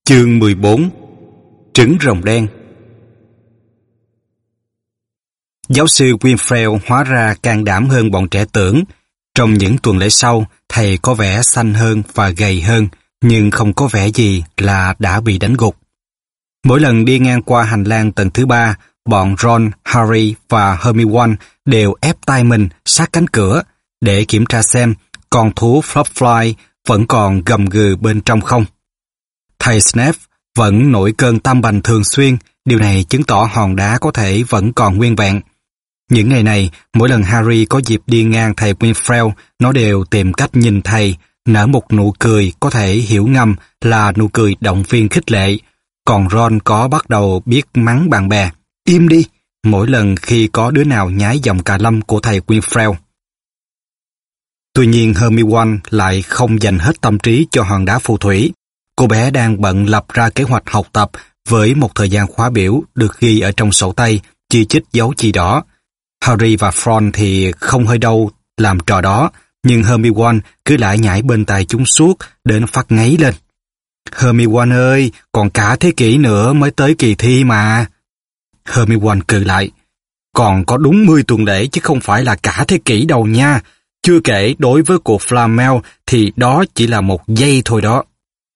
Chương 14. Trứng rồng đen. Giáo sư Winfield hóa ra can đảm hơn bọn trẻ tưởng. Trong những tuần lễ sau, thầy có vẻ xanh hơn và gầy hơn, nhưng không có vẻ gì là đã bị đánh gục. Mỗi lần đi ngang qua hành lang tầng thứ 3, bọn Ron, Harry và Hermione đều ép tay mình sát cánh cửa để kiểm tra xem con thú Flopfly vẫn còn gầm gừ bên trong không. Thầy Snape vẫn nổi cơn tam bành thường xuyên, điều này chứng tỏ hòn đá có thể vẫn còn nguyên vẹn. Những ngày này, mỗi lần Harry có dịp đi ngang thầy Winfield, nó đều tìm cách nhìn thầy, nở một nụ cười có thể hiểu ngầm là nụ cười động viên khích lệ. Còn Ron có bắt đầu biết mắng bạn bè, im đi, mỗi lần khi có đứa nào nhái giọng cà lâm của thầy Winfield. Tuy nhiên Hermione lại không dành hết tâm trí cho hòn đá phù thủy. Cô bé đang bận lập ra kế hoạch học tập với một thời gian khóa biểu được ghi ở trong sổ tay, chi chít dấu chỉ đỏ. Harry và Ron thì không hơi đâu làm trò đó, nhưng Hermione cứ lại nhảy bên tai chúng suốt đến phát ngấy lên. Hermione ơi, còn cả thế kỷ nữa mới tới kỳ thi mà. Hermione cười lại. Còn có đúng 10 tuần lễ chứ không phải là cả thế kỷ đâu nha. Chưa kể đối với cuộc Flamel thì đó chỉ là một giây thôi đó.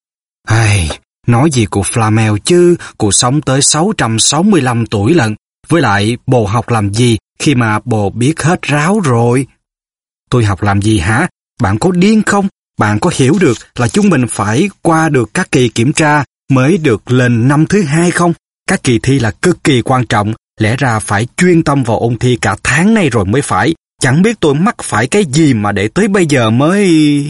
Nói gì của Flamel chứ, cụ sống tới 665 tuổi lận. Với lại bồ học làm gì khi mà bồ biết hết ráo rồi? Tôi học làm gì hả? Bạn có điên không? Bạn có hiểu được là chúng mình phải qua được các kỳ kiểm tra mới được lên năm thứ 2 không? Các kỳ thi là cực kỳ quan trọng, lẽ ra phải chuyên tâm vào ôn thi cả tháng nay rồi mới phải. Chẳng biết tôi mắc phải cái gì mà để tới bây giờ mới...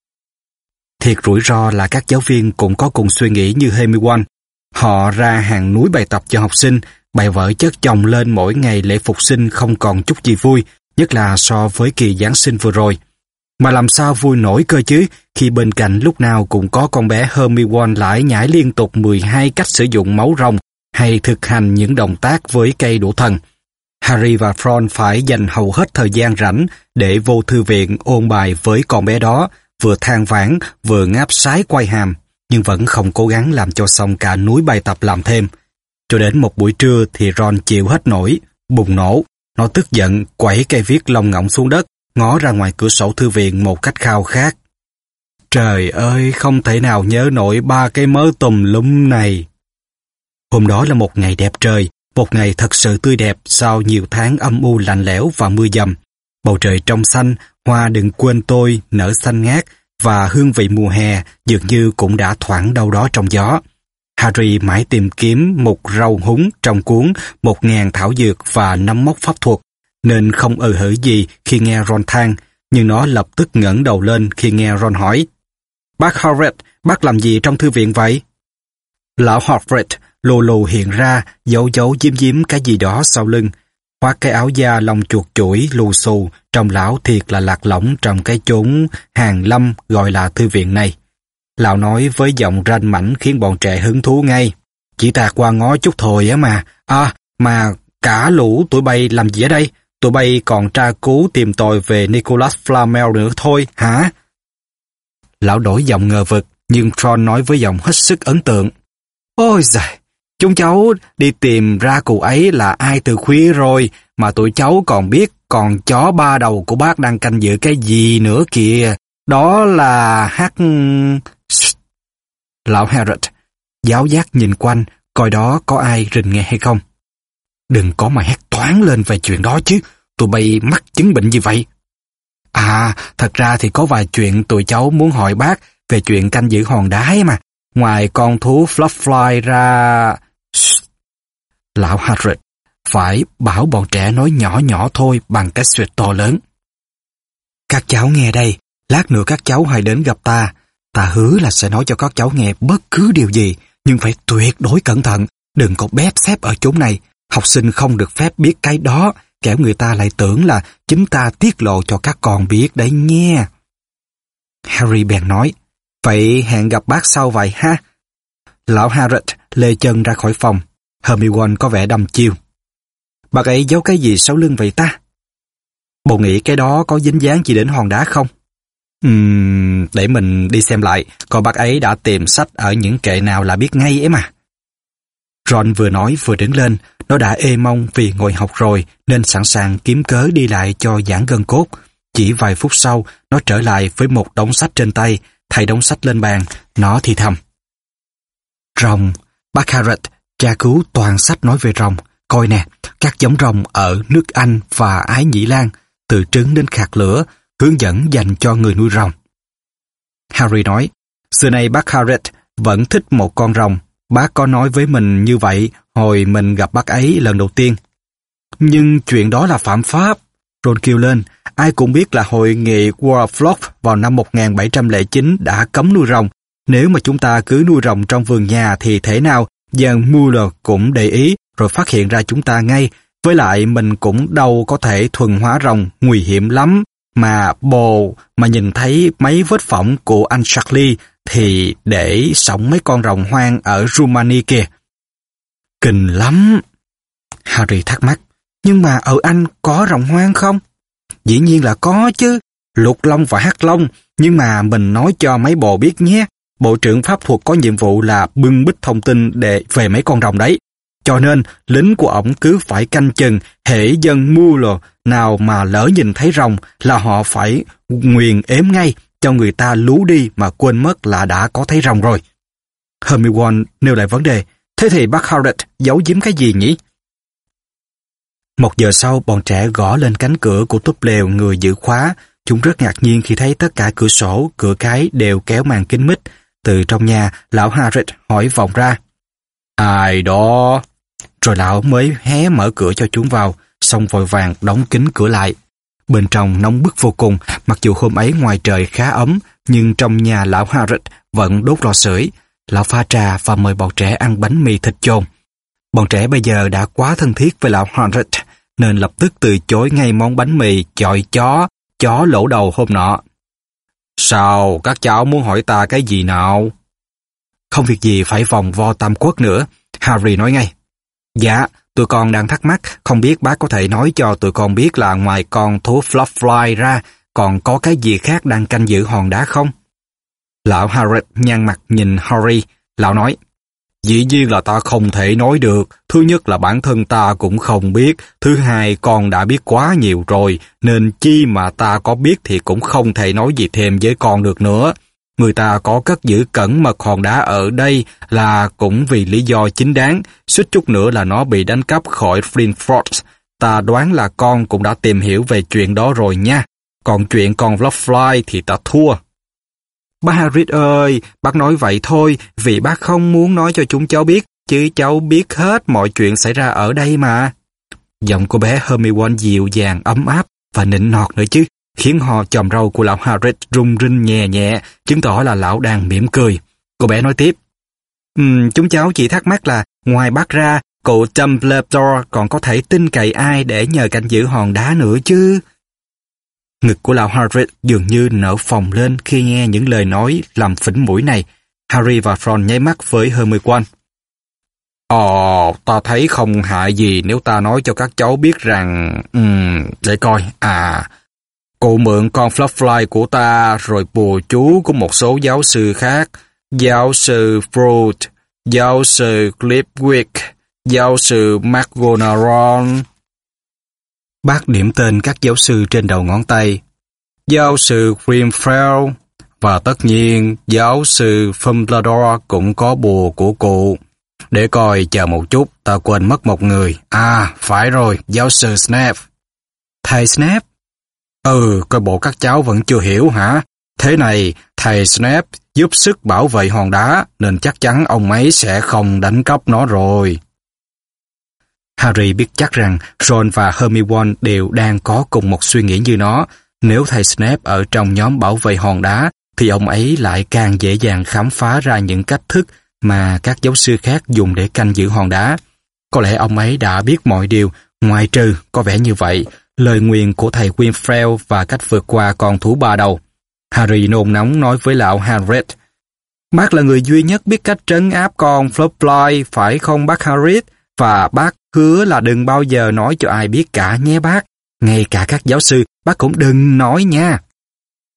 Thiệt rủi ro là các giáo viên cũng có cùng suy nghĩ như Hermione. Họ ra hàng núi bài tập cho học sinh, bài vở chất chồng lên mỗi ngày lễ phục sinh không còn chút gì vui, nhất là so với kỳ Giáng sinh vừa rồi. Mà làm sao vui nổi cơ chứ, khi bên cạnh lúc nào cũng có con bé Hermione lại nhảy liên tục 12 cách sử dụng máu rồng hay thực hành những động tác với cây đũa thần. Harry và Ron phải dành hầu hết thời gian rảnh để vô thư viện ôn bài với con bé đó, vừa than vãn vừa ngáp sái quay hàm, nhưng vẫn không cố gắng làm cho xong cả núi bài tập làm thêm. Cho đến một buổi trưa thì Ron chịu hết nổi, bùng nổ. Nó tức giận quẩy cây viết lông ngỗng xuống đất, ngó ra ngoài cửa sổ thư viện một cách khao khát. Trời ơi, không thể nào nhớ nổi 3 cái mớ tùm lum này. Hôm đó là một ngày đẹp trời, một ngày thật sự tươi đẹp sau nhiều tháng âm u lạnh lẽo và mưa dầm. Bầu trời trong xanh, hoa đừng quên tôi nở xanh ngát và hương vị mùa hè dường như cũng đã thoảng đâu đó trong gió. Harry mãi tìm kiếm một rau húng trong cuốn 1000 thảo dược và nấm mốc pháp thuật, nên không hử gì khi nghe Ron than, nhưng nó lập tức ngẩng đầu lên khi nghe Ron hỏi. Bác Hagrid, bác làm gì trong thư viện vậy? Lão Hagrid lù lù hiện ra, giấu giếm cái gì đó sau lưng. Khoác cái áo da lông chuột chuỗi lù xù, trông lão thiệt là lạc lõng trong cái chốn hàng lâm gọi là thư viện này. Lão nói với giọng ranh mãnh khiến bọn trẻ hứng thú ngay. Chỉ tạt qua ngó chút thôi á mà. Mà cả lũ tụi bay làm gì ở đây? Tụi bay còn tra cứu tìm tòi về Nicholas Flamel nữa thôi, hả? Lão đổi giọng ngờ vực, nhưng Ron nói với giọng hết sức ấn tượng. Ôi giời, chúng cháu đi tìm ra cụ ấy là ai từ khuya rồi, mà tụi cháu còn biết còn chó 3 đầu của bác đang canh giữ cái gì nữa kìa. Đó là Lão Hagrid giáo giác nhìn quanh, coi đó có ai rình nghe hay không. Đừng có mà hét toáng lên về chuyện đó chứ, tụi bay mắc chứng bệnh gì vậy? Thật ra thì có vài chuyện tụi cháu muốn hỏi bác về chuyện canh giữ hòn đá ấy mà. Ngoài con thú Flopfly ra... Lão Hagrid phải bảo bọn trẻ nói nhỏ nhỏ thôi bằng cái suyệt to lớn. Các cháu nghe đây, lát nữa các cháu hãy đến gặp ta. Ta hứa là sẽ nói cho các cháu nghe bất cứ điều gì, nhưng phải tuyệt đối cẩn thận. Đừng có bếp xếp ở chốn này. Học sinh không được phép biết cái đó, kẻo người ta lại tưởng là chính ta tiết lộ cho các con biết đấy nha. Harry bèn nói, vậy hẹn gặp bác sau vậy ha. Lão Hagrid lê chân ra khỏi phòng. Hermione có vẻ đăm chiêu. Bác ấy giấu cái gì sau lưng vậy ta? Bộ nghĩ cái đó có dính dáng gì đến hòn đá không? Để mình đi xem lại, coi bác ấy đã tìm sách ở những kệ nào là biết ngay ấy mà. Ron vừa nói vừa đứng lên, nó đã ê mông vì ngồi học rồi nên sẵn sàng kiếm cớ đi lại cho giãn gân cốt. Chỉ vài phút sau, nó trở lại với một đống sách trên tay, thầy đống sách lên bàn, nó thì thầm. Rồng, bác Harrod tra cứu toàn sách nói về rồng. Coi nè, các giống rồng ở nước Anh và Ái Nhĩ Lan, từ trứng đến khạc lửa, hướng dẫn dành cho người nuôi rồng. Harry nói, xưa nay bác Harrod vẫn thích một con rồng. Bác có nói với mình như vậy hồi mình gặp bác ấy lần đầu tiên. Nhưng chuyện đó là phạm pháp. Ron kêu lên, ai cũng biết là hội nghị Warflock vào năm 1709 đã cấm nuôi rồng. Nếu mà chúng ta cứ nuôi rồng trong vườn nhà thì thế nào, Jan Muller cũng để ý rồi phát hiện ra chúng ta ngay. Với lại mình cũng đâu có thể thuần hóa rồng, nguy hiểm lắm. Mà bồ mà nhìn thấy mấy vết phỏng của anh Charlie thì để sống mấy con rồng hoang ở Rumani kìa. Kinh lắm. Harry thắc mắc, nhưng mà ở Anh có rồng hoang không? Dĩ nhiên là có chứ, lục long và hắc long, nhưng mà mình nói cho mấy bồ biết nhé. Bộ trưởng pháp thuật có nhiệm vụ là bưng bít thông tin về mấy con rồng đấy. Cho nên, lính của ổng cứ phải canh chừng, hễ dân Muller nào mà lỡ nhìn thấy rồng là họ phải nguyền ếm ngay, cho người ta lú đi mà quên mất là đã có thấy rồng rồi. Hermione nêu lại vấn đề, thế thì bác Harrod giấu giếm cái gì nhỉ? 1 giờ sau, bọn trẻ gõ lên cánh cửa của túp lều người giữ khóa. Chúng rất ngạc nhiên khi thấy tất cả cửa sổ, cửa cái đều kéo màn kín mít. Từ trong nhà, lão Harrod hỏi vọng ra. Ai đó? Rồi lão mới hé mở cửa cho chúng vào, xong vội vàng đóng kín cửa lại. Bên trong nóng bức vô cùng, mặc dù hôm ấy ngoài trời khá ấm, nhưng trong nhà lão Harrod vẫn đốt lò sưởi. Lão pha trà và mời bọn trẻ ăn bánh mì thịt chồn. Bọn trẻ bây giờ đã quá thân thiết với lão Harrod, nên lập tức từ chối ngay món bánh mì chọi chó lỗ đầu hôm nọ. Sao, các cháu muốn hỏi ta cái gì nào? Không việc gì phải vòng vo tam quốc nữa, Harry nói ngay. Dạ, tụi con đang thắc mắc, không biết bác có thể nói cho tụi con biết là ngoài con thú Flutterfly ra, còn có cái gì khác đang canh giữ hòn đá không? Lão Harrod nhăn mặt nhìn Harry, lão nói, dĩ nhiên là ta không thể nói được, thứ nhất là bản thân ta cũng không biết, thứ hai con đã biết quá nhiều rồi, nên chi mà ta có biết thì cũng không thể nói gì thêm với con được nữa. Người ta có cất giữ cẩn mật hòn đá ở đây là cũng vì lý do chính đáng, suýt chút nữa là nó bị đánh cắp khỏi Flintford. Ta đoán là con cũng đã tìm hiểu về chuyện đó rồi nha, còn chuyện con Flutterfly thì ta thua. Bác Harry ơi, bác nói vậy thôi, vì bác không muốn nói cho chúng cháu biết, chứ cháu biết hết mọi chuyện xảy ra ở đây mà. Giọng cô bé Hermione dịu dàng, ấm áp và nịnh nọt nữa chứ, khiến họ chòm râu của lão Harry rung rinh nhẹ nhẹ, chứng tỏ là lão đang mỉm cười. Cô bé nói tiếp, chúng cháu chỉ thắc mắc là ngoài bác ra, cụ Dumbledore còn có thể tin cậy ai để nhờ canh giữ hòn đá nữa chứ? Ngực của lão Harry dường như nở phồng lên khi nghe những lời nói làm phỉnh mũi này. Harry và Ron nháy mắt với Hermione. Ta thấy không hại gì nếu ta nói cho các cháu biết rằng... để coi, cụ mượn con Flutterfly của ta rồi bùa chú của một số giáo sư khác. Giáo sư Froud, giáo sư Flitwick, giáo sư McGonagall. Bác điểm tên các giáo sư trên đầu ngón tay. Giáo sư Grimfell và tất nhiên giáo sư Dumbledore cũng có bùa của cụ. Để coi, chờ một chút, ta quên mất một người. Phải rồi, giáo sư Snape. Thầy Snape? Coi bộ các cháu vẫn chưa hiểu hả? Thế này, thầy Snape giúp sức bảo vệ hòn đá, nên chắc chắn ông ấy sẽ không đánh cắp nó rồi. Harry biết chắc rằng Ron và Hermione đều đang có cùng một suy nghĩ như nó. Nếu thầy Snape ở trong nhóm bảo vệ hòn đá, thì ông ấy lại càng dễ dàng khám phá ra những cách thức mà các giáo sư khác dùng để canh giữ hòn đá. Có lẽ ông ấy đã biết mọi điều, ngoại trừ, có vẻ như vậy, lời nguyền của thầy Winfrey và cách vượt qua con thú ba đầu. Harry nôn nóng nói với lão Hagrid, bác là người duy nhất biết cách trấn áp con Flutterfly, phải không bác Hagrid? Và bác hứa là đừng bao giờ nói cho ai biết cả nhé bác. Ngay cả các giáo sư, bác cũng đừng nói nha.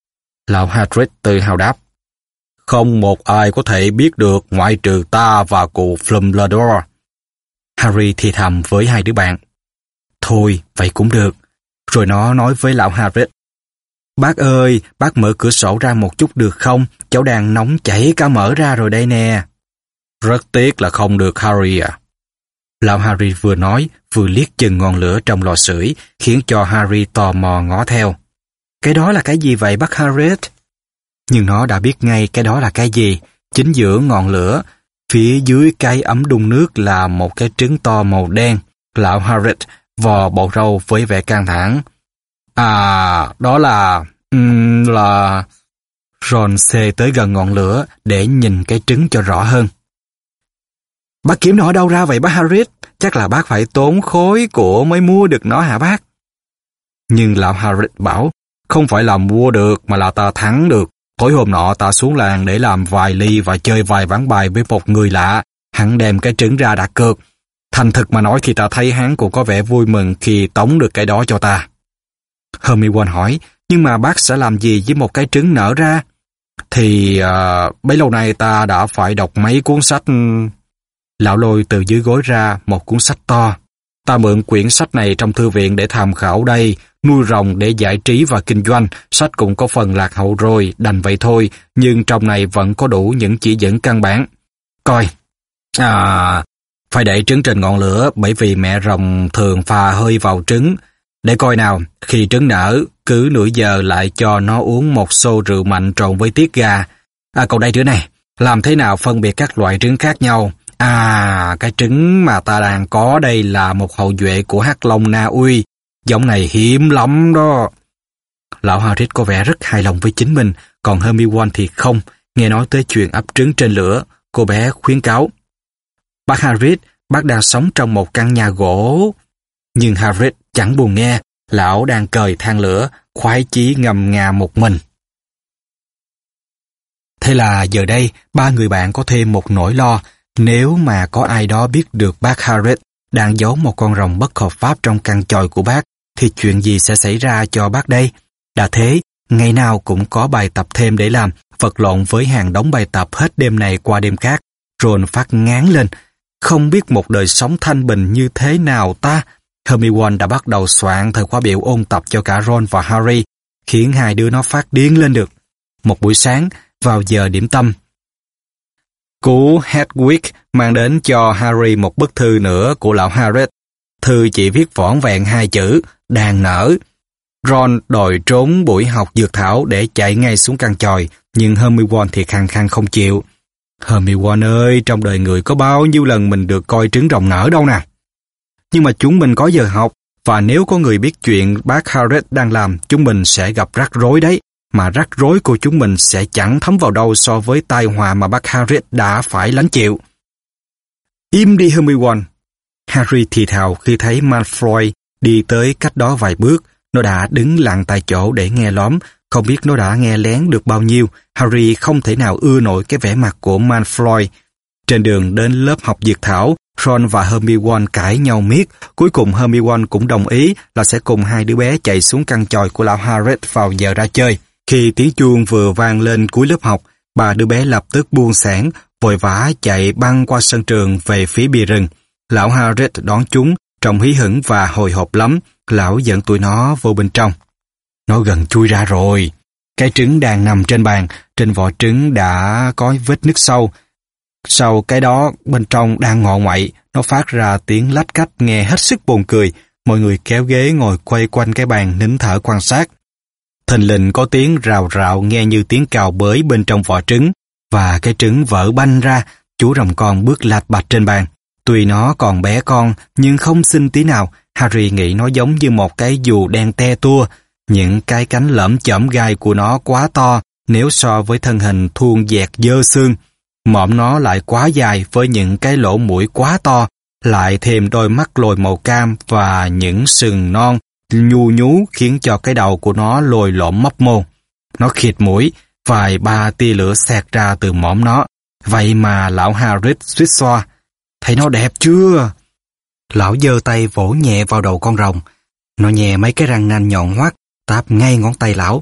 Lão Hagrid tự hào đáp. Không một ai có thể biết được ngoại trừ ta và cụ Dumbledore. Harry thì thầm với hai đứa bạn. Thôi, vậy cũng được. Rồi nó nói với lão Hagrid. Bác ơi, bác mở cửa sổ ra một chút được không? Cháu đang nóng chảy cả mỡ ra rồi đây nè. Rất tiếc là không được, Harry à. Lão Harry vừa nói, vừa liếc chừng ngọn lửa trong lò sưởi, khiến cho Harry tò mò ngó theo. Cái đó là cái gì vậy bác Hagrid? Nhưng nó đã biết ngay cái đó là cái gì. Chính giữa ngọn lửa, phía dưới cái ấm đun nước là một cái trứng to màu đen. Lão Hagrid vò bộ râu với vẻ căng thẳng. À, đó là... Ron xê tới gần ngọn lửa để nhìn cái trứng cho rõ hơn. Bác kiếm nó ở đâu ra vậy bác Hagrid? Chắc là bác phải tốn khối của mới mua được nó hả bác? Nhưng lão Hagrid bảo, không phải là mua được mà là ta thắng được. Tối hôm nọ ta xuống làng để làm vài ly và chơi vài ván bài với một người lạ. Hắn đem cái trứng ra đặt cược. Thành thực mà nói thì ta thấy hắn cũng có vẻ vui mừng khi tống được cái đó cho ta. Hermione hỏi, nhưng mà bác sẽ làm gì với một cái trứng nở ra? Thì bấy lâu nay ta đã phải đọc mấy cuốn sách. Lão lôi từ dưới gối ra một cuốn sách to. Ta mượn quyển sách này trong thư viện để tham khảo đây, nuôi rồng để giải trí và kinh doanh. Sách cũng có phần lạc hậu rồi, đành vậy thôi, nhưng trong này vẫn có đủ những chỉ dẫn căn bản. Coi, phải để trứng trên ngọn lửa bởi vì mẹ rồng thường phà hơi vào trứng. Để coi nào, khi trứng nở, cứ nửa giờ lại cho nó uống một xô rượu mạnh trộn với tiết gà. Còn đây đứa này, làm thế nào phân biệt các loại trứng khác nhau? Cái trứng mà ta đang có đây là một hậu duệ của hắc long Na Uy. Giống này hiếm lắm đó. Lão Hagrid có vẻ rất hài lòng với chính mình, còn Hermione thì không. Nghe nói tới chuyện ấp trứng trên lửa, cô bé khuyến cáo. Bác Hagrid, bác đang sống trong một căn nhà gỗ. Nhưng Hagrid chẳng buồn nghe, lão đang cời than lửa, khoái chí ngầm ngà một mình. Thế là giờ đây, ba người bạn có thêm một nỗi lo. Nếu mà có ai đó biết được bác Hagrid đang giấu một con rồng bất hợp pháp trong căn chòi của bác, thì chuyện gì sẽ xảy ra cho bác đây? Đã thế, ngày nào cũng có bài tập thêm để làm, vật lộn với hàng đống bài tập hết đêm này qua đêm khác. Ron phát ngán lên. Không biết một đời sống thanh bình như thế nào ta? Hermione đã bắt đầu soạn thời khóa biểu ôn tập cho cả Ron và Harry, khiến hai đứa nó phát điên lên được. Một buổi sáng, vào giờ điểm tâm, Cú Hedwig mang đến cho Harry một bức thư nữa của lão Hagrid. Thư chỉ viết vỏn vẹn 2 chữ, đang nở. Ron đòi trốn buổi học dược thảo để chạy ngay xuống căn chòi, nhưng Hermione thì khăng khăng không chịu. Hermione ơi, trong đời người có bao nhiêu lần mình được coi trứng rồng nở đâu nè. Nhưng mà chúng mình có giờ học, và nếu có người biết chuyện bác Hagrid đang làm, chúng mình sẽ gặp rắc rối đấy. Mà rắc rối của chúng mình sẽ chẳng thấm vào đâu so với tai họa mà bác Hagrid đã phải lãnh chịu. Im đi Hermione. Harry thì thào khi thấy Malfoy đi tới cách đó vài bước. Nó đã đứng lặng tại chỗ để nghe lóm. Không biết nó đã nghe lén được bao nhiêu. Harry không thể nào ưa nổi cái vẻ mặt của Malfoy. Trên đường đến lớp học dược thảo, Ron và Hermione cãi nhau miết. Cuối cùng Hermione cũng đồng ý là sẽ cùng hai đứa bé chạy xuống căn chòi của lão Hagrid vào giờ ra chơi. Khi tiếng chuông vừa vang lên cuối lớp học, ba đứa bé lập tức buông xẻng, vội vã chạy băng qua sân trường về phía bìa rừng. Lão Hagrid đón chúng, trông hí hửng và hồi hộp lắm. Lão dẫn tụi nó vô bên trong. Nó gần chui ra rồi. Cái trứng đang nằm trên bàn, trên vỏ trứng đã có vết nứt sâu. Sau cái đó, bên trong đang ngọ ngoậy, nó phát ra tiếng lách cách nghe hết sức buồn cười. Mọi người kéo ghế ngồi quay quanh cái bàn nín thở quan sát. Thình lình có tiếng rào rạo nghe như tiếng cào bới bên trong vỏ trứng, và cái trứng vỡ banh ra. Chú rồng con bước lạch bạch trên bàn. Tuy nó còn bé con, nhưng không xinh tí nào. Harry nghĩ nó giống như một cái dù đen te tua. Những cái cánh lởm chởm gai của nó quá to nếu so với thân hình thuôn dẹt dơ xương. Mõm nó lại quá dài với những cái lỗ mũi quá to, lại thêm đôi mắt lồi màu cam và những sừng non nhu nhú khiến cho cái đầu của nó lồi lõm mấp mô. Nó khịt mũi, vài ba tia lửa xẹt ra từ mõm nó. Vậy mà lão Hagrid suýt xoa. Thấy nó đẹp chưa? Lão giơ tay vỗ nhẹ vào đầu con rồng. Nó nhè mấy cái răng nanh nhọn hoắt, táp ngay ngón tay lão.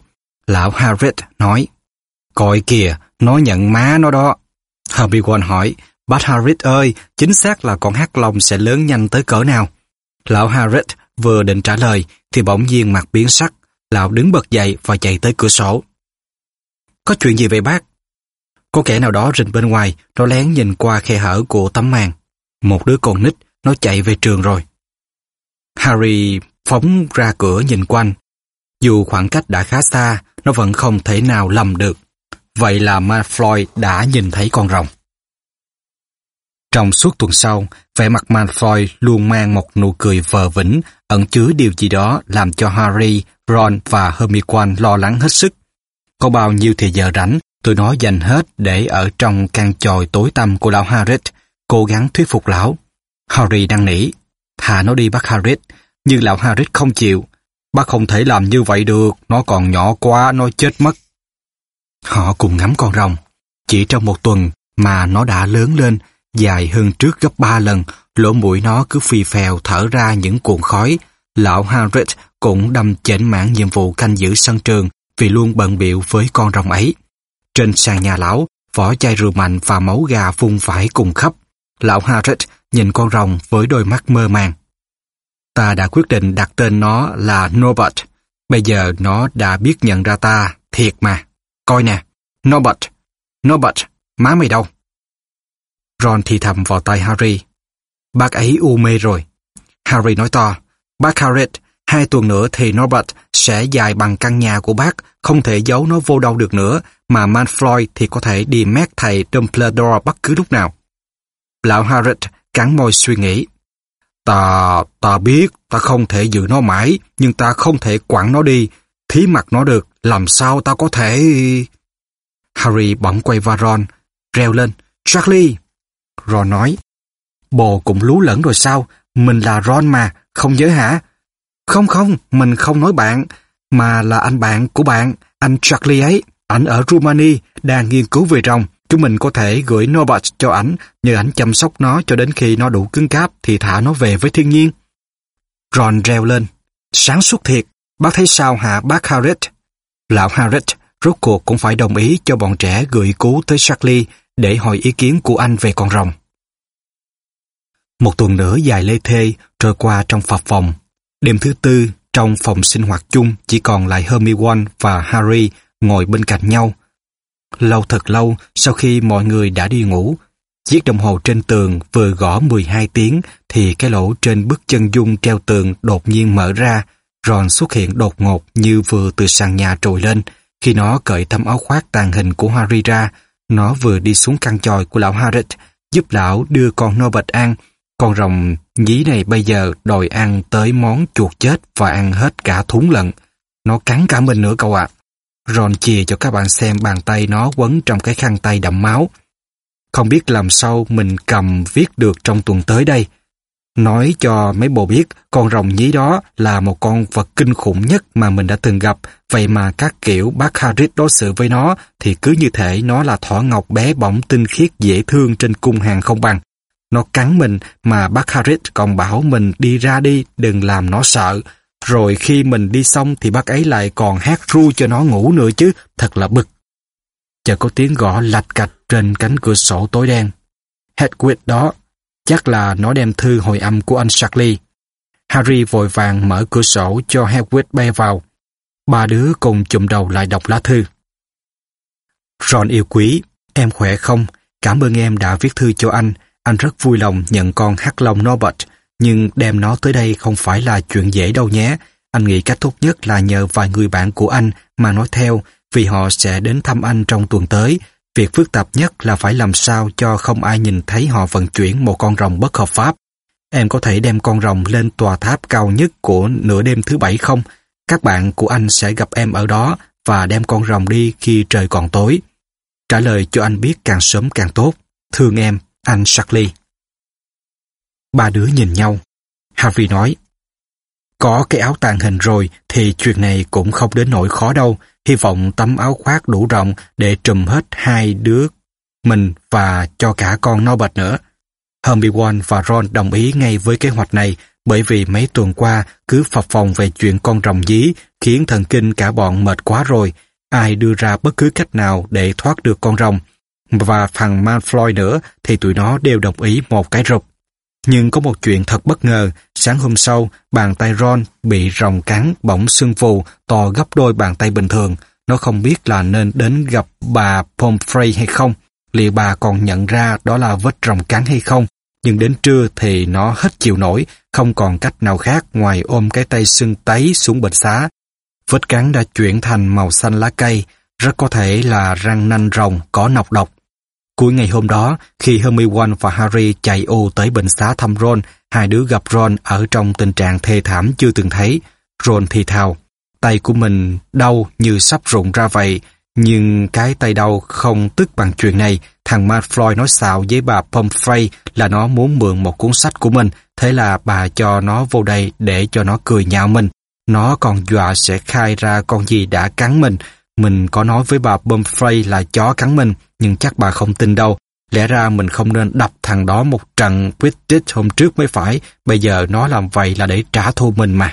Lão Hagrid nói, coi kìa, nó nhận má nó đó. Hermione hỏi, bác Hagrid ơi, chính xác là con hắc long sẽ lớn nhanh tới cỡ nào? Lão Hagrid vừa định trả lời, thì bỗng nhiên mặt biến sắc. Lão đứng bật dậy và chạy tới cửa sổ. Có chuyện gì vậy bác? Có kẻ nào đó rình bên ngoài, nó lén nhìn qua khe hở của tấm màn. Một đứa con nít, nó chạy về trường rồi. Harry phóng ra cửa nhìn quanh. Dù khoảng cách đã khá xa, nó vẫn không thể nào lầm được. Vậy là Malfoy đã nhìn thấy con rồng. Trong suốt tuần sau, vẻ mặt Malfoy luôn mang một nụ cười vờ vĩnh, ẩn chứa điều gì đó làm cho Harry, Ron và Hermione lo lắng hết sức. Có bao nhiêu thì giờ rảnh, tụi nó dành hết để ở trong căn chòi tối tăm của lão Hagrid, cố gắng thuyết phục lão. Harry năn nỉ, thả nó đi bác Hagrid, nhưng lão Hagrid không chịu. Bác không thể làm như vậy được, nó còn nhỏ quá, nó chết mất. Họ cùng ngắm con rồng. Chỉ trong một tuần mà nó đã lớn lên, dài hơn trước gấp 3 lần, lỗ mũi nó cứ phì phèo thở ra những cuộn khói. Lão Hagrid cũng đâm chểnh mãn nhiệm vụ canh giữ sân trường vì luôn bận bịu với con rồng ấy. Trên sàn nhà lão, vỏ chai rượu mạnh và máu gà vung vãi cùng khắp. Lão Hagrid nhìn con rồng với đôi mắt mơ màng. Ta đã quyết định đặt tên nó là Norbert. Bây giờ nó đã biết nhận ra ta, thiệt mà. Coi nè, Norbert, Norbert, má mày đâu? Ron thì thầm vào tai Harry. Bác ấy u mê rồi. Harry nói to, bác Hagrid, 2 tuần nữa thì Norbert sẽ dài bằng căn nhà của bác, không thể giấu nó vô đâu được nữa, mà Malfoy thì có thể đi mét thầy Dumbledore bất cứ lúc nào. Lão Hagrid cắn môi suy nghĩ. Ta biết, ta không thể giữ nó mãi, nhưng ta không thể quẳng nó đi. Thí mặt nó được, làm sao ta có thể... Harry bỗng quay vào Ron, reo lên, Charlie! Ron nói, bồ cũng lú lẫn rồi sao? Mình là Ron mà, không nhớ hả? Không, mình không nói bạn, mà là anh bạn của bạn, anh Charlie ấy. Ảnh ở Rumani, đang nghiên cứu về rồng. Chúng mình có thể gửi Norbert cho ảnh, nhờ ảnh chăm sóc nó cho đến khi nó đủ cứng cáp thì thả nó về với thiên nhiên. Ron reo lên, sáng suốt thiệt, bác thấy sao hả bác Hagrid? Lão Hagrid rốt cuộc cũng phải đồng ý cho bọn trẻ gửi cứu tới Charlie để hỏi ý kiến của anh về con rồng. Một tuần nữa dài lê thê trôi qua trong phập phòng. Đêm thứ tư, trong phòng sinh hoạt chung chỉ còn lại Hermione và Harry ngồi bên cạnh nhau. Lâu thật lâu sau khi mọi người đã đi ngủ, chiếc đồng hồ trên tường vừa gõ 12 tiếng thì cái lỗ trên bức chân dung treo tường đột nhiên mở ra. Ron xuất hiện đột ngột như vừa từ sàn nhà trồi lên. Khi nó cởi tấm áo khoác tàng hình của Harry ra, nó vừa đi xuống căn chòi của lão Hagrid, giúp lão đưa con Norbert ăn. Con rồng nhí này bây giờ đòi ăn tới món chuột chết và ăn hết cả thúng lận. Nó cắn cả mình nữa cậu ạ. Ron chìa cho các bạn xem bàn tay nó quấn trong cái khăn tay đẫm máu. Không biết làm sao mình cầm viết được trong tuần tới đây. Nói cho mấy bồ biết, con rồng nhí đó là một con vật kinh khủng nhất mà mình đã từng gặp. Vậy mà các kiểu bác Hagrid đối xử với nó thì cứ như thể nó là thỏ ngọc bé bỏng tinh khiết dễ thương trên cung hàng không bằng. Nó cắn mình mà bác Hagrid còn bảo mình đi ra đi, đừng làm nó sợ. Rồi khi mình đi xong thì bác ấy lại còn hát ru cho nó ngủ nữa chứ, thật là bực. Chợt có tiếng gõ lạch cạch trên cánh cửa sổ tối đen. Hedwig đó, chắc là nó đem thư hồi âm của anh Charlie. Harry vội vàng mở cửa sổ cho Hedwig bay vào. Ba đứa cùng chụm đầu lại đọc lá thư. Ron yêu quý, em khỏe không? Cảm ơn em đã viết thư cho anh. Anh rất vui lòng nhận con hắc long Norbert, nhưng đem nó tới đây không phải là chuyện dễ đâu nhé. Anh nghĩ cách tốt nhất là nhờ vài người bạn của anh mà nói theo, vì họ sẽ đến thăm anh trong tuần tới. Việc phức tạp nhất là phải làm sao cho không ai nhìn thấy họ vận chuyển một con rồng bất hợp pháp. Em có thể đem con rồng lên tòa tháp cao nhất của nửa đêm thứ Bảy không? Các bạn của anh sẽ gặp em ở đó và đem con rồng đi khi trời còn tối. Trả lời cho anh biết càng sớm càng tốt. Thương em, anh Charlie. Ba đứa nhìn nhau. Harry nói, có cái áo tàng hình rồi thì chuyện này cũng không đến nỗi khó đâu. Hy vọng tấm áo khoác đủ rộng để trùm hết hai đứa mình và cho cả con Norbert nữa. Hermione và Ron đồng ý ngay với kế hoạch này, bởi vì mấy tuần qua cứ phập phồng về chuyện con rồng dí khiến thần kinh cả bọn mệt quá rồi. ai đưa ra bất cứ cách nào để thoát được con rồng. Và thằng Malfoy nữa thì tụi nó đều đồng ý một cái rụp. Nhưng có một chuyện thật bất ngờ, sáng hôm sau, bàn tay Ron bị rồng cắn bỗng sưng phù to gấp đôi bàn tay bình thường. Nó không biết là nên đến gặp bà Pomfrey hay không, liệu bà còn nhận ra đó là vết rồng cắn hay không. Nhưng đến trưa thì nó hết chịu nổi, không còn cách nào khác ngoài ôm cái tay sưng tấy xuống bệnh xá. Vết cắn đã chuyển thành màu xanh lá cây, rất có thể là răng nanh rồng có nọc độc. Cuối ngày hôm đó, khi Hermione và Harry chạy ù tới bệnh xá thăm Ron, hai đứa gặp Ron ở trong tình trạng thê thảm chưa từng thấy. Ron thì thào, tay của mình đau như sắp rụng ra vậy, nhưng cái tay đau không tức bằng chuyện này. Thằng Malfoy nói xạo với bà Pomfrey là nó muốn mượn một cuốn sách của mình, thế là bà cho nó vô đây để cho nó cười nhạo mình. Nó còn dọa sẽ khai ra con gì đã cắn mình. Mình có nói với bà Pomfrey là chó cắn mình, nhưng chắc bà không tin đâu. Lẽ ra mình không nên đập thằng đó một trận Quidditch hôm trước mới phải, bây giờ nó làm vậy là để trả thù mình mà.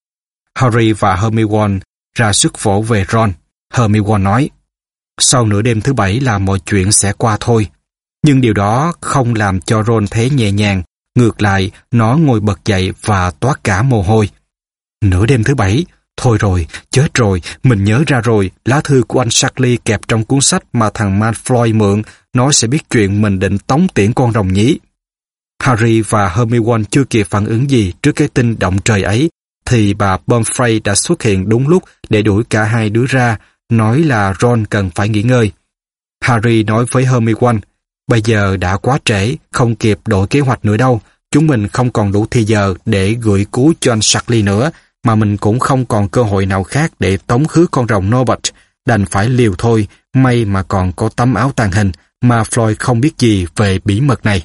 Harry và Hermione ra sức vỗ về Ron. Hermione nói, sau nửa đêm thứ bảy là mọi chuyện sẽ qua thôi. Nhưng điều đó không làm cho Ron thấy nhẹ nhàng, ngược lại, nó ngồi bật dậy và toát cả mồ hôi. Nửa đêm thứ bảy, thôi rồi, chết rồi, mình nhớ ra rồi, lá thư của anh Charlie kẹp trong cuốn sách mà thằng Malfoy mượn, nó sẽ biết chuyện mình định tống tiễn con rồng nhí. Harry và Hermione chưa kịp phản ứng gì trước cái tin động trời ấy, thì bà Pomfrey đã xuất hiện đúng lúc để đuổi cả hai đứa ra, nói là Ron cần phải nghỉ ngơi. Harry nói với Hermione, bây giờ đã quá trễ, không kịp đổi kế hoạch nữa đâu, chúng mình không còn đủ thì giờ để gửi cứu cho anh Charlie nữa, mà mình cũng không còn cơ hội nào khác để tống khứ con rồng Norbert, đành phải liều thôi, may mà còn có tấm áo tàng hình, mà Floyd không biết gì về bí mật này.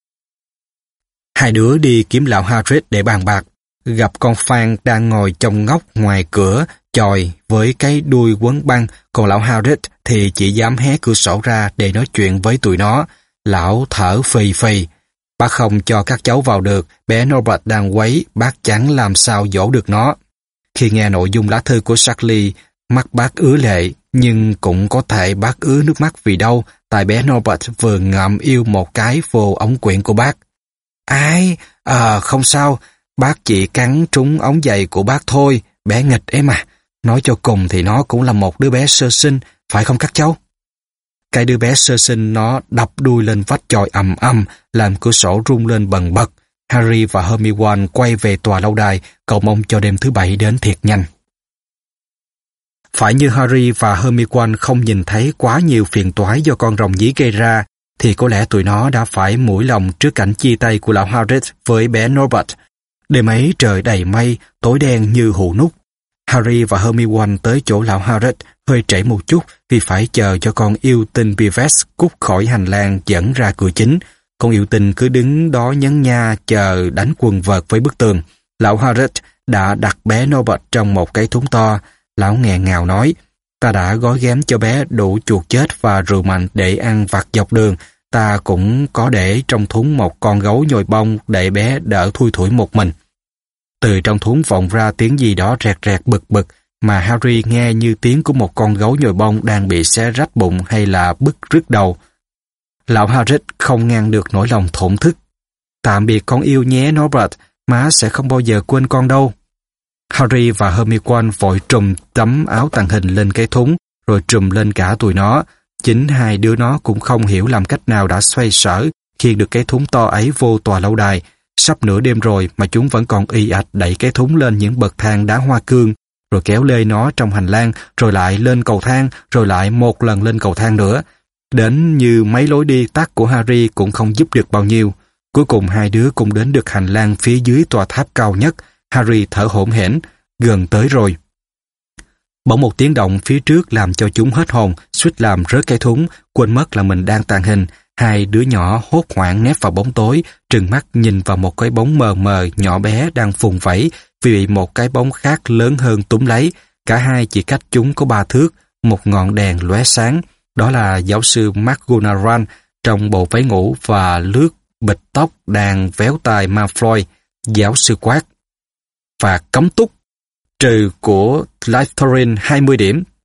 Hai đứa đi kiếm lão Hagrid để bàn bạc, gặp con Phan đang ngồi trong ngóc ngoài cửa, chòi với cái đuôi quấn băng, còn lão Hagrid thì chỉ dám hé cửa sổ ra để nói chuyện với tụi nó. Lão thở phì phì. Bác không cho các cháu vào được, bé Norbert đang quấy, bác chẳng làm sao dỗ được nó. Khi nghe nội dung lá thư của Charlie, mắt bác ứa lệ, nhưng cũng có thể bác ứa nước mắt vì đâu, tại bé Norbert vừa ngậm yêu một cái vô ống quyển của bác. Ai? Không sao, bác chỉ cắn trúng ống giày của bác thôi, bé nghịch ấy mà. Nói cho cùng thì nó cũng là một đứa bé sơ sinh, phải không các cháu? Cái đứa bé sơ sinh nó đập đuôi lên vách chòi ầm ầm, làm cửa sổ rung lên bần bật. Harry và Hermione quay về tòa lâu đài, cầu mong cho đêm thứ bảy đến thiệt nhanh. Phải như Harry và Hermione không nhìn thấy quá nhiều phiền toái do con rồng nhí gây ra, thì có lẽ tụi nó đã phải mũi lòng trước cảnh chia tay của lão Hagrid với bé Norbert. Đêm ấy trời đầy mây, tối đen như hũ nút. Harry và Hermione tới chỗ lão Hagrid hơi trễ một chút vì phải chờ cho con yêu tinh Beavis cút khỏi hành lang dẫn ra cửa chính. Con yêu tinh cứ đứng đó nhấn nha chờ đánh quần vợt với bức tường. Lão Hagrid đã đặt bé Norbert trong một cái thúng to. Lão nghẹn ngào nói, ta đã gói ghém cho bé đủ chuột chết và rượu mạnh để ăn vặt dọc đường. Ta cũng có để trong thúng một con gấu nhồi bông để bé đỡ thui thủi một mình. Từ trong thúng vọng ra tiếng gì đó rẹt rẹt bực bực, mà Harry nghe như tiếng của một con gấu nhồi bông đang bị xé rách bụng hay là bứt rứt đầu. Lão Hagrid không ngăn được nỗi lòng thổn thức. Tạm biệt con yêu nhé Norbert, má sẽ không bao giờ quên con đâu. Harry và Hermione vội trùm tấm áo tàng hình lên cái thúng, rồi trùm lên cả tụi nó. Chính hai đứa nó cũng không hiểu làm cách nào đã xoay sở khiêng được cái thúng to ấy vô tòa lâu đài. Sắp nửa đêm rồi mà chúng vẫn còn ì ạch đẩy cái thúng lên những bậc thang đá hoa cương, rồi kéo lê nó trong hành lang, rồi lại lên cầu thang, rồi lại một lần lên cầu thang nữa. Đến như mấy lối đi tắt của Harry cũng không giúp được bao nhiêu. Cuối cùng hai đứa cũng đến được hành lang phía dưới tòa tháp cao nhất. Harry thở hổn hển, gần tới rồi. Bỗng một tiếng động phía trước làm cho chúng hết hồn, suýt làm rớt cái thúng, quên mất là mình đang tàng hình. Hai đứa nhỏ hốt hoảng nép vào bóng tối, trừng mắt nhìn vào một cái bóng mờ mờ nhỏ bé đang vùng vẫy vì bị một cái bóng khác lớn hơn túm lấy. Cả hai chỉ cách chúng có 3 thước, một ngọn đèn lóe sáng. Đó là giáo sư McGonagall trong bộ váy ngủ và lướt bịch tóc đang véo tai Malfoy. Giáo sư quát, phạt cấm túc, trừ của Slytherin 20 điểm.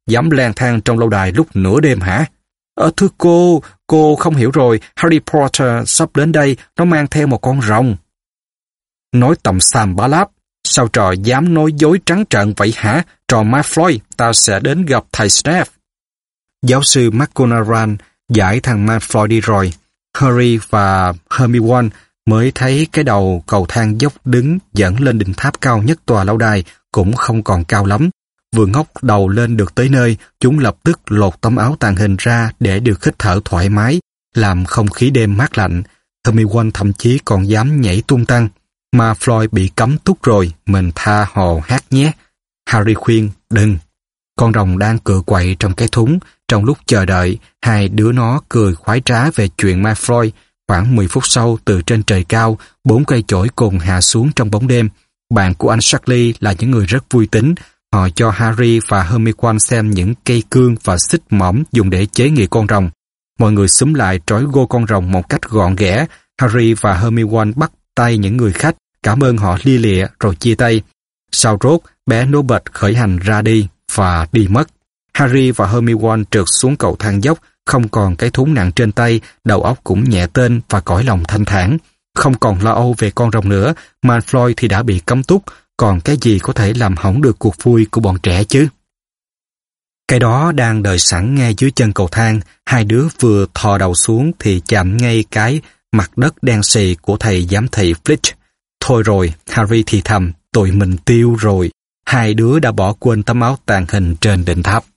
dám lang thang trong lâu đài lúc nửa đêm hả? Thưa cô không hiểu rồi, Harry Potter sắp đến đây, nó mang theo một con rồng. Nói tầm xàm bá láp, sao trò dám nói dối trắng trợn vậy hả? Trò Malfoy, tao sẽ đến gặp thầy Snape. Giáo sư McGonagall giải thằng Malfoy đi rồi. Harry và Hermione mới thấy cái đầu cầu thang dốc đứng dẫn lên đỉnh tháp cao nhất tòa lâu đài cũng không còn cao lắm. Vừa ngóc đầu lên được tới nơi, chúng lập tức lột tấm áo tàng hình ra để được hít thở thoải mái, làm không khí đêm mát lạnh. Hermione thậm chí còn dám nhảy tung tăng. Malfoy bị cấm túc rồi, mình tha hồ hát nhé. Harry khuyên, đừng. Con rồng đang cựa quậy trong cái thúng. Trong lúc chờ đợi, hai đứa nó cười khoái trá về chuyện Malfoy. Khoảng 10 phút sau, từ trên trời cao, 4 cây chổi cùng hạ xuống trong bóng đêm. Bạn của anh Charlie là những người rất vui tính. Họ cho Harry và Hermione xem những cây cương và xích mỏm dùng để chế nghị con rồng. Mọi người xúm lại trói gô con rồng một cách gọn ghẽ. Harry và Hermione bắt tay những người khách, cảm ơn họ lia lịa rồi chia tay. Sau rốt, bé Norbert khởi hành ra đi và đi mất. Harry và Hermione trượt xuống cầu thang dốc, không còn cái thúng nặng trên tay, đầu óc cũng nhẹ tên và cõi lòng thanh thản. Không còn lo âu về con rồng nữa, Malfoy thì đã bị cấm túc, còn cái gì có thể làm hỏng được cuộc vui của bọn trẻ chứ? Cái đó đang đợi sẵn ngay dưới chân cầu thang, hai đứa vừa thò đầu xuống thì chạm ngay cái mặt đất đen xì của thầy giám thị Filch. Thôi rồi, Harry thì thầm, tụi mình tiêu rồi. Hai đứa đã bỏ quên tấm áo tàng hình trên đỉnh tháp.